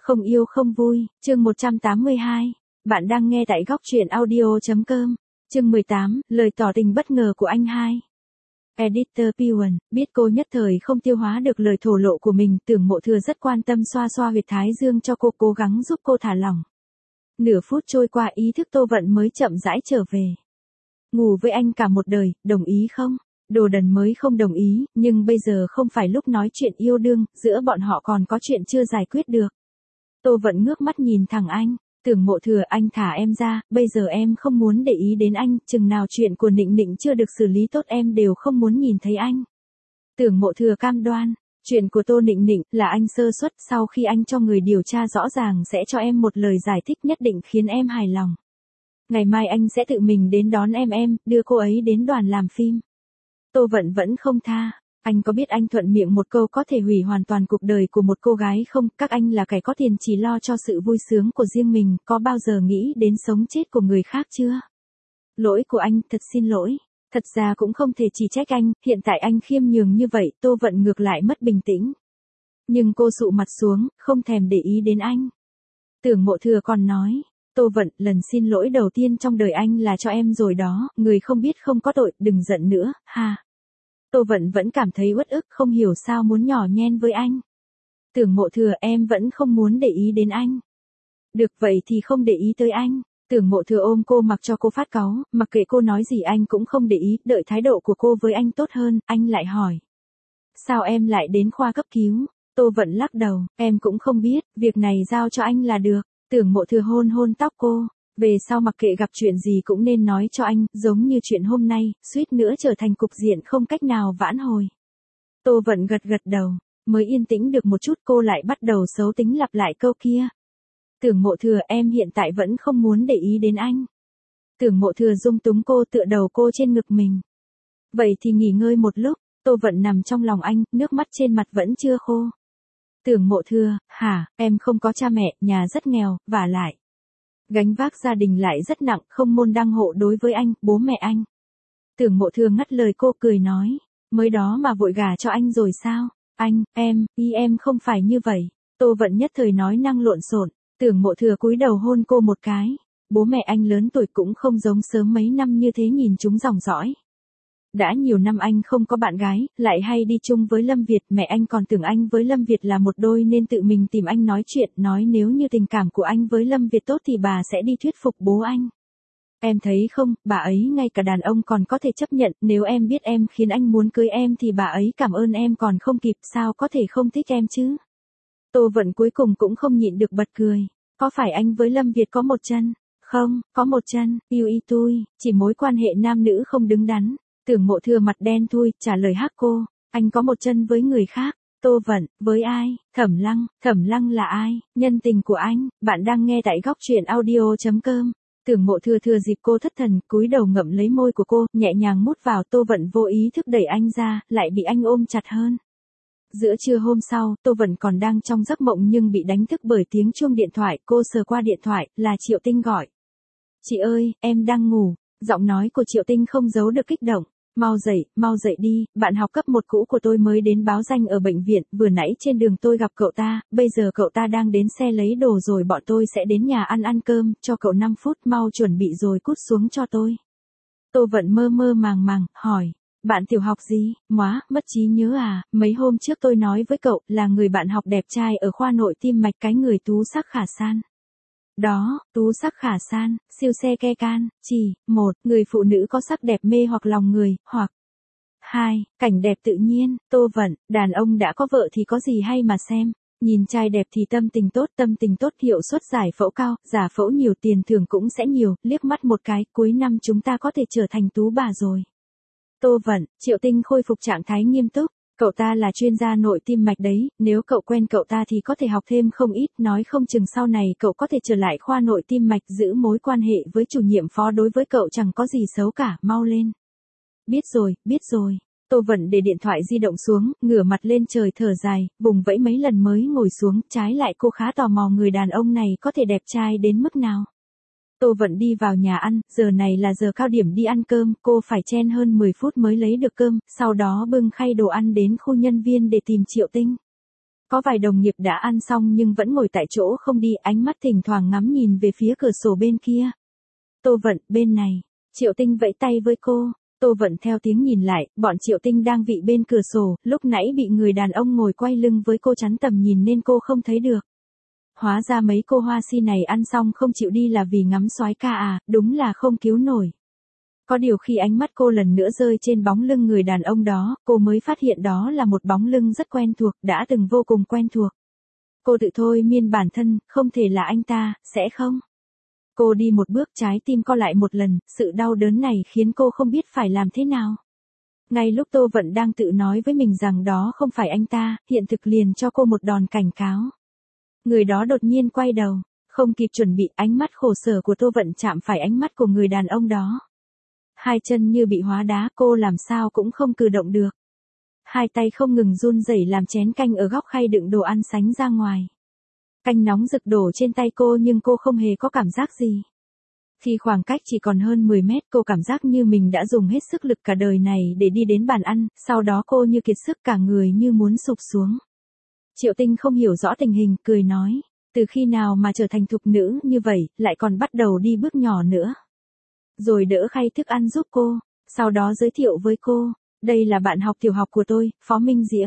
Không yêu không vui, chương 182. Bạn đang nghe tại góc truyện audio.com. Chương 18, lời tỏ tình bất ngờ của anh hai. Editor P1, biết cô nhất thời không tiêu hóa được lời thổ lộ của mình, Tưởng Mộ Thừa rất quan tâm xoa xoa huyệt thái dương cho cô, cố gắng giúp cô thả lỏng. Nửa phút trôi qua ý thức Tô Vận mới chậm rãi trở về. Ngủ với anh cả một đời, đồng ý không? Đồ đần mới không đồng ý, nhưng bây giờ không phải lúc nói chuyện yêu đương, giữa bọn họ còn có chuyện chưa giải quyết được. Tô Vận ngước mắt nhìn thẳng anh, Tưởng Mộ Thừa, anh thả em ra, bây giờ em không muốn để ý đến anh, chừng nào chuyện của Nịnh Nịnh chưa được xử lý tốt em đều không muốn nhìn thấy anh. Tưởng Mộ Thừa cam đoan, chuyện của Tô Nịnh Nịnh là anh sơ suất, sau khi anh cho người điều tra rõ ràng sẽ cho em một lời giải thích nhất định khiến em hài lòng. Ngày mai anh sẽ tự mình đến đón em, đưa cô ấy đến đoàn làm phim. Tô Vận vẫn không tha. Anh có biết anh thuận miệng một câu có thể hủy hoàn toàn cuộc đời của một cô gái không? Các anh là kẻ có tiền chỉ lo cho sự vui sướng của riêng mình, có bao giờ nghĩ đến sống chết của người khác chưa? Lỗi của anh, thật xin lỗi. Thật ra cũng không thể chỉ trách anh, hiện tại anh khiêm nhường như vậy, Tô Vận ngược lại mất bình tĩnh. Nhưng cô sụ mặt xuống, không thèm để ý đến anh. Tưởng Mộ Thừa còn nói, Tô Vận, lần xin lỗi đầu tiên trong đời anh là cho em rồi đó, người không biết không có tội, đừng giận nữa, ha. Tô Vận vẫn cảm thấy uất ức, không hiểu sao muốn nhỏ nhen với anh. Tưởng Mộ Thừa, em vẫn không muốn để ý đến anh. Được vậy thì không để ý tới anh. Tưởng Mộ Thừa ôm cô mặc cho cô phát cáu, mặc kệ cô nói gì anh cũng không để ý, đợi thái độ của cô với anh tốt hơn, anh lại hỏi. Sao em lại đến khoa cấp cứu? Tô Vận lắc đầu, em cũng không biết, việc này giao cho anh là được. Tưởng Mộ Thừa hôn hôn tóc cô. Về sau mặc kệ gặp chuyện gì cũng nên nói cho anh, giống như chuyện hôm nay, suýt nữa trở thành cục diện không cách nào vãn hồi. Tô Vận gật gật đầu, mới yên tĩnh được một chút cô lại bắt đầu xấu tính lặp lại câu kia. Tưởng Mộ Thừa, em hiện tại vẫn không muốn để ý đến anh. Tưởng Mộ Thừa dung túng cô, tựa đầu cô trên ngực mình. Vậy thì nghỉ ngơi một lúc. Tô Vận nằm trong lòng anh, nước mắt trên mặt vẫn chưa khô. Tưởng Mộ Thừa, hả, em không có cha mẹ, nhà rất nghèo, vả lại. Gánh vác gia đình lại rất nặng, không môn đăng hộ đối với anh, bố mẹ anh. Tưởng Mộ Thừa ngắt lời cô cười nói, mới đó mà vội gả cho anh rồi sao? Anh, em không phải như vậy. Tô Vận nhất thời nói năng lộn xộn. Tưởng Mộ Thừa cúi đầu hôn cô một cái. Bố mẹ anh lớn tuổi cũng không giống sớm mấy năm như thế, nhìn chúng dòng dõi. Đã nhiều năm anh không có bạn gái, lại hay đi chung với Lâm Việt, mẹ anh còn tưởng anh với Lâm Việt là một đôi nên tự mình tìm anh nói chuyện, nói nếu như tình cảm của anh với Lâm Việt tốt thì bà sẽ đi thuyết phục bố anh. Em thấy không, bà ấy ngay cả đàn ông còn có thể chấp nhận, nếu em biết em khiến anh muốn cưới em thì bà ấy cảm ơn em còn không kịp, sao có thể không thích em chứ? Tô Vận cuối cùng cũng không nhịn được bật cười, có phải anh với Lâm Việt có một chân? Không, có một chân, yêu y tui, chỉ mối quan hệ nam nữ không đứng đắn. Tưởng Mộ Thừa mặt đen thui, trả lời hắc cô, anh có một chân với người khác. Tô Vận, với ai? Thẩm Lăng là ai? Nhân tình của anh, bạn đang nghe tại góc truyện audio.com. Tưởng Mộ Thừa thừa dịp cô thất thần, cúi đầu ngậm lấy môi của cô, nhẹ nhàng mút vào. Tô Vận vô ý thức đẩy anh ra, lại bị anh ôm chặt hơn. Giữa trưa hôm sau, Tô Vận còn đang trong giấc mộng nhưng bị đánh thức bởi tiếng chuông điện thoại, cô sờ qua điện thoại, là Triệu Tinh gọi. Chị ơi, em đang ngủ. Giọng nói của Triệu Tinh không giấu được kích động. Mau dậy đi, bạn học cấp 1 cũ của tôi mới đến báo danh ở bệnh viện, vừa nãy trên đường tôi gặp cậu ta, bây giờ cậu ta đang đến xe lấy đồ rồi bọn tôi sẽ đến nhà ăn cơm, cho cậu 5 phút, mau chuẩn bị rồi cút xuống cho tôi. Tô Vận mơ mơ màng, hỏi, bạn tiểu học gì, mất trí nhớ à, mấy hôm trước tôi nói với cậu, là người bạn học đẹp trai ở khoa nội tim mạch, cái người tú sắc khả san. Đó, tú sắc khả san, siêu xe ke can, chỉ, 1, người phụ nữ có sắc đẹp mê hoặc lòng người, hoặc 2, cảnh đẹp tự nhiên. Tô Vận, đàn ông đã có vợ thì có gì hay mà xem, nhìn trai đẹp thì tâm tình tốt hiệu suất giải phẫu cao, giả phẫu nhiều tiền thưởng cũng sẽ nhiều, liếc mắt một cái, cuối năm chúng ta có thể trở thành tú bà rồi. Tô Vận, Triệu Tinh khôi phục trạng thái nghiêm túc. Cậu ta là chuyên gia nội tim mạch đấy, nếu cậu quen cậu ta thì có thể học thêm không ít, nói không chừng sau này cậu có thể trở lại khoa nội tim mạch, giữ mối quan hệ với chủ nhiệm phó đối với cậu chẳng có gì xấu cả, mau lên. Biết rồi. Tô Vận để điện thoại di động xuống, ngửa mặt lên trời thở dài, vùng vẫy mấy lần mới ngồi xuống, trái lại cô khá tò mò người đàn ông này có thể đẹp trai đến mức nào. Tô Vận đi vào nhà ăn, giờ này là giờ cao điểm đi ăn cơm, cô phải chen hơn 10 phút mới lấy được cơm, sau đó bưng khay đồ ăn đến khu nhân viên để tìm Triệu Tinh. Có vài đồng nghiệp đã ăn xong nhưng vẫn ngồi tại chỗ không đi, ánh mắt thỉnh thoảng ngắm nhìn về phía cửa sổ bên kia. Tô Vận, bên này. Triệu Tinh vẫy tay với cô. Tô Vận theo tiếng nhìn lại, bọn Triệu Tinh đang vị bên cửa sổ, lúc nãy bị người đàn ông ngồi quay lưng với cô chắn tầm nhìn nên cô không thấy được. Hóa ra mấy cô hoa si này ăn xong không chịu đi là vì ngắm soái ca à, đúng là không cứu nổi. Có điều khi ánh mắt cô lần nữa rơi trên bóng lưng người đàn ông đó, cô mới phát hiện đó là một bóng lưng rất quen thuộc, đã từng vô cùng quen thuộc. Cô tự thôi miên bản thân, không thể là anh ta, sẽ không? Cô đi một bước, trái tim co lại một lần, sự đau đớn này khiến cô không biết phải làm thế nào. Ngay lúc Tô Vận đang tự nói với mình rằng đó không phải anh ta, hiện thực liền cho cô một đòn cảnh cáo. Người đó đột nhiên quay đầu, không kịp chuẩn bị, ánh mắt khổ sở của Tô Vận chạm phải ánh mắt của người đàn ông đó. Hai chân như bị hóa đá, cô làm sao cũng không cử động được. Hai tay không ngừng run rẩy làm chén canh ở góc khay đựng đồ ăn sánh ra ngoài. Canh nóng rực đổ trên tay cô nhưng cô không hề có cảm giác gì. Khi khoảng cách chỉ còn hơn 10 mét, cô cảm giác như mình đã dùng hết sức lực cả đời này để đi đến bàn ăn, sau đó cô như kiệt sức cả người như muốn sụp xuống. Triệu Tinh không hiểu rõ tình hình, cười nói, từ khi nào mà trở thành thục nữ như vậy, lại còn bắt đầu đi bước nhỏ nữa. Rồi đỡ khay thức ăn giúp cô, sau đó giới thiệu với cô, đây là bạn học tiểu học của tôi, Phó Minh Diễm.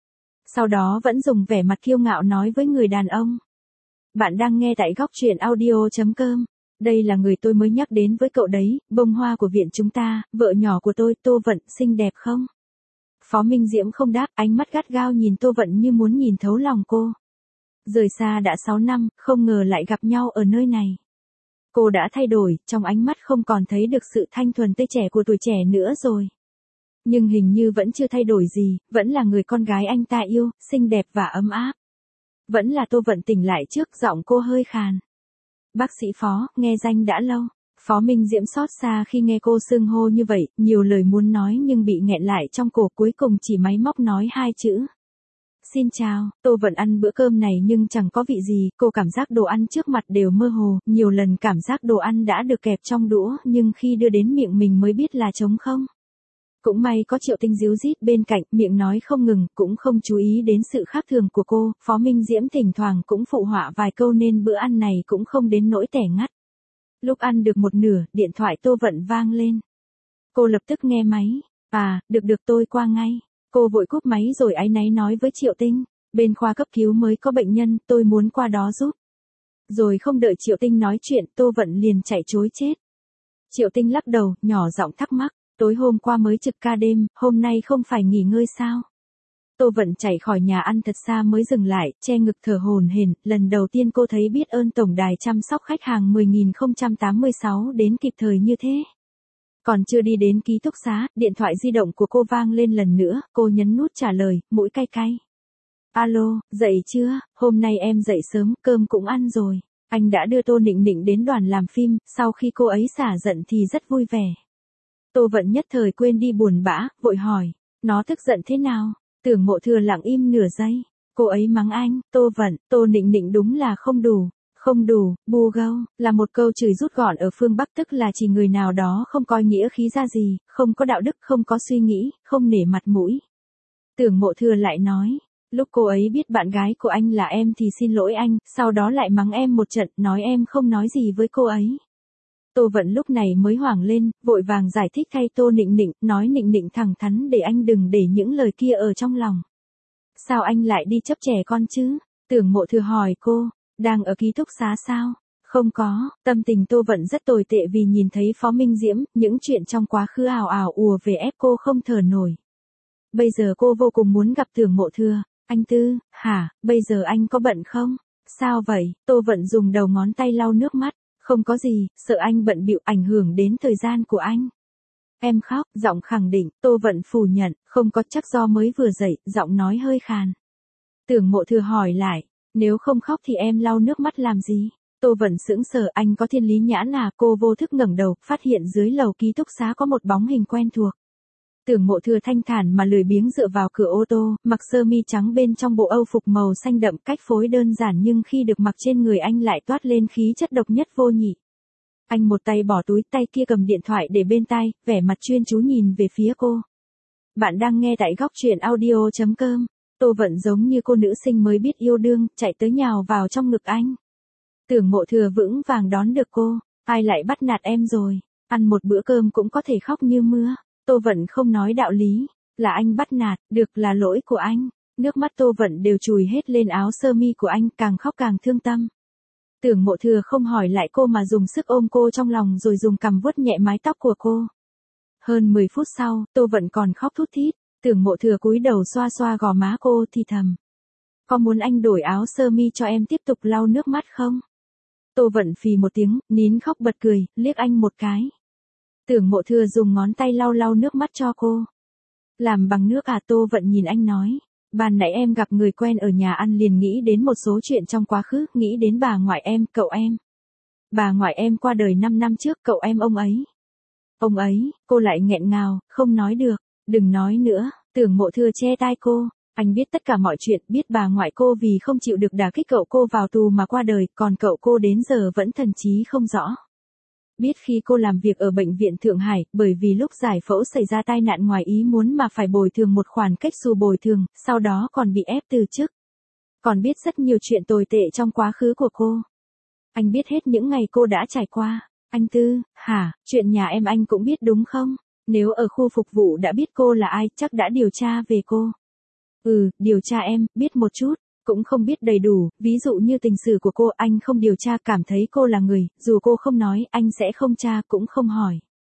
Sau đó vẫn dùng vẻ mặt kiêu ngạo nói với người đàn ông. Bạn đang nghe tại góc truyện audio.com. Đây là người tôi mới nhắc đến với cậu đấy, bông hoa của viện chúng ta, vợ nhỏ của tôi, Tô Vận, xinh đẹp không? Phó Minh Diễm không đáp, ánh mắt gắt gao nhìn Tô Vận như muốn nhìn thấu lòng cô. Rời xa đã 6 năm, không ngờ lại gặp nhau ở nơi này. Cô đã thay đổi, trong ánh mắt không còn thấy được sự thanh thuần tươi trẻ của tuổi trẻ nữa rồi. Nhưng hình như vẫn chưa thay đổi gì, vẫn là người con gái anh ta yêu, xinh đẹp và ấm áp. Vẫn là Tô Vận tỉnh lại trước, giọng cô hơi khàn. Bác sĩ Phó, nghe danh đã lâu. Phó Minh Diễm xót xa khi nghe cô xưng hô như vậy, nhiều lời muốn nói nhưng bị nghẹn lại trong cổ, cuối cùng chỉ máy móc nói 2 chữ. Xin chào, Tô Vận ăn bữa cơm này nhưng chẳng có vị gì, cô cảm giác đồ ăn trước mặt đều mơ hồ, nhiều lần cảm giác đồ ăn đã được kẹp trong đũa nhưng khi đưa đến miệng mình mới biết là trống không. Cũng may có Triệu Tinh díu dít bên cạnh, miệng nói không ngừng, cũng không chú ý đến sự khác thường của cô, Phó Minh Diễm thỉnh thoảng cũng phụ họa vài câu nên bữa ăn này cũng không đến nỗi tẻ ngắt. Lúc ăn được một nửa, điện thoại Tô Vận vang lên. Cô lập tức nghe máy, được tôi qua ngay. Cô vội cúp máy rồi áy náy nói với Triệu Tinh, bên khoa cấp cứu mới có bệnh nhân, tôi muốn qua đó giúp. Rồi không đợi Triệu Tinh nói chuyện, Tô Vận liền chạy trối chết. Triệu Tinh lắc đầu, nhỏ giọng thắc mắc, tối hôm qua mới trực ca đêm, hôm nay không phải nghỉ ngơi sao? Tô Vận chạy khỏi nhà ăn thật xa mới dừng lại, che ngực thở hổn hển, lần đầu tiên cô thấy biết ơn tổng đài chăm sóc khách hàng 10.086 đến kịp thời như thế. Còn chưa đi đến ký túc xá, điện thoại di động của cô vang lên lần nữa, cô nhấn nút trả lời, mũi cay cay. Alo, dậy chưa, hôm nay em dậy sớm, cơm cũng ăn rồi. Anh đã đưa Tô Nịnh Nịnh đến đoàn làm phim, sau khi cô ấy xả giận thì rất vui vẻ. Tô Vận nhất thời quên đi buồn bã, vội hỏi, nó tức giận thế nào? Tưởng Mộ Thừa lặng im nửa giây, cô ấy mắng anh, Tô Vận, Tô Nịnh Nịnh đúng là không đủ. Không đủ, bù gâu, là một câu chửi rút gọn ở phương Bắc, tức là chỉ người nào đó không coi nghĩa khí ra gì, không có đạo đức, không có suy nghĩ, không nể mặt mũi. Tưởng Mộ Thừa lại nói, lúc cô ấy biết bạn gái của anh là em thì xin lỗi anh, sau đó lại mắng em một trận, nói em không nói gì với cô ấy. Tô Vận lúc này mới hoảng lên, vội vàng giải thích thay Tô Nịnh Nịnh, nói Nịnh Nịnh thẳng thắn để anh đừng để những lời kia ở trong lòng. Sao anh lại đi chấp trẻ con chứ? Tưởng Mộ Thừa hỏi cô. Đang ở ký túc xá sao? Không có, tâm tình Tô Vận rất tồi tệ vì nhìn thấy Phó Minh Diễm, những chuyện trong quá khứ ào ào ùa về ép cô không thở nổi. Bây giờ cô vô cùng muốn gặp Tưởng Mộ Thừa. Anh Tư, hả, bây giờ anh có bận không? Sao vậy? Tô Vận dùng đầu ngón tay lau nước mắt. Không có gì, sợ anh bận bịu ảnh hưởng đến thời gian của anh. Em khóc, giọng khẳng định, Tô Vận phủ nhận, không có, chắc do mới vừa dậy, giọng nói hơi khàn. Tưởng Mộ Thừa hỏi lại. Nếu không khóc thì em lau nước mắt làm gì? Tô Vận sững sờ, anh có thiên lý nhãn à? Cô vô thức ngẩng đầu, phát hiện dưới lầu ký túc xá có một bóng hình quen thuộc. Tưởng Mộ Thừa thanh thản mà lười biếng dựa vào cửa ô tô, mặc sơ mi trắng bên trong bộ âu phục màu xanh đậm, cách phối đơn giản nhưng khi được mặc trên người anh lại toát lên khí chất độc nhất vô nhị. Anh một tay bỏ túi, tay kia cầm điện thoại để bên tai, vẻ mặt chuyên chú nhìn về phía cô. Bạn đang nghe tại góc truyện audio.com. Tô Vận giống như cô nữ sinh mới biết yêu đương, chạy tới nhào vào trong ngực anh. Tưởng Mộ Thừa vững vàng đón được cô, ai lại bắt nạt em rồi, ăn một bữa cơm cũng có thể khóc như mưa. Tô Vận không nói đạo lý, là anh bắt nạt, được là lỗi của anh. Nước mắt Tô Vận đều chùi hết lên áo sơ mi của anh, càng khóc càng thương tâm. Tưởng Mộ Thừa không hỏi lại cô mà dùng sức ôm cô trong lòng rồi dùng cằm vuốt nhẹ mái tóc của cô. Hơn 10 phút sau, Tô Vận còn khóc thút thít, Tưởng Mộ Thừa cúi đầu xoa xoa gò má cô thì thầm. Có muốn anh đổi áo sơ mi cho em tiếp tục lau nước mắt không? Tô Vận phì một tiếng, nín khóc bật cười, liếc anh một cái. Tưởng Mộ Thừa dùng ngón tay lau lau nước mắt cho cô. Làm bằng nước à? Tô Vận nhìn anh nói. Ban nãy em gặp người quen ở nhà ăn liền nghĩ đến một số chuyện trong quá khứ, nghĩ đến bà ngoại em, cậu em. Bà ngoại em qua đời 5 năm trước, cậu em ông ấy. Ông ấy, cô lại nghẹn ngào, không nói được. Đừng nói nữa, Tưởng Mộ Thừa che tai cô. Anh biết tất cả mọi chuyện, biết bà ngoại cô vì không chịu được đả kích cậu cô vào tù mà qua đời, còn cậu cô đến giờ vẫn thần trí không rõ. Biết khi cô làm việc ở bệnh viện Thượng Hải, bởi vì lúc giải phẫu xảy ra tai nạn ngoài ý muốn mà phải bồi thường một khoản cách xù bồi thường, sau đó còn bị ép từ chức. Còn biết rất nhiều chuyện tồi tệ trong quá khứ của cô. Anh biết hết những ngày cô đã trải qua. Anh Tư, hả, chuyện nhà em anh cũng biết đúng không? Nếu ở khu phục vụ đã biết cô là ai, chắc đã điều tra về cô. Điều tra em, biết một chút, cũng không biết đầy đủ, ví dụ như tình sử của cô anh không điều tra, cảm thấy cô là người, dù cô không nói, anh sẽ không tra cũng không hỏi.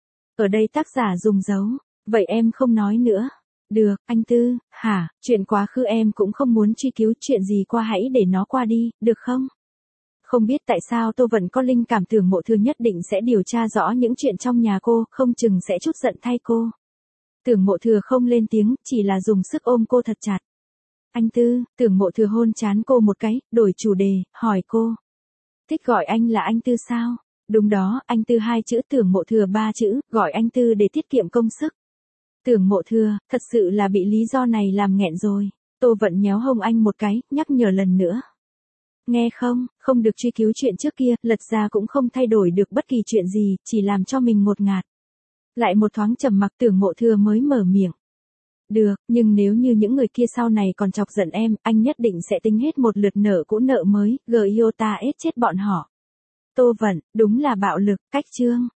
Ở đây tác giả dùng dấu, vậy em không nói nữa. Được, anh Tư, hả, chuyện quá khứ em cũng không muốn truy cứu, chuyện gì qua hãy để nó qua đi, được không? Không biết tại sao Tô Vận có linh cảm Tưởng Mộ Thừa nhất định sẽ điều tra rõ những chuyện trong nhà cô, không chừng sẽ trút giận thay cô. Tưởng Mộ Thừa không lên tiếng, chỉ là dùng sức ôm cô thật chặt. Anh Tư, Tưởng Mộ Thừa hôn trán cô một cái, đổi chủ đề, hỏi cô. Thích gọi anh là anh Tư sao? Đúng đó, anh Tư 2 chữ, Tưởng Mộ Thừa 3 chữ, gọi anh Tư để tiết kiệm công sức. Tưởng Mộ Thừa, thật sự là bị lý do này làm nghẹn rồi. Tô Vận nhéo hông anh một cái, nhắc nhở lần nữa. Nghe không, không được truy cứu chuyện trước kia, lật ra cũng không thay đổi được bất kỳ chuyện gì, chỉ làm cho mình ngột ngạt. Lại một thoáng trầm mặc, Tưởng Mộ Thừa mới mở miệng. Được, nhưng nếu như những người kia sau này còn chọc giận em, anh nhất định sẽ tính hết một lượt nợ cũ nợ mới, giota ết chết bọn họ. Tô Vận, đúng là bạo lực, cách chương.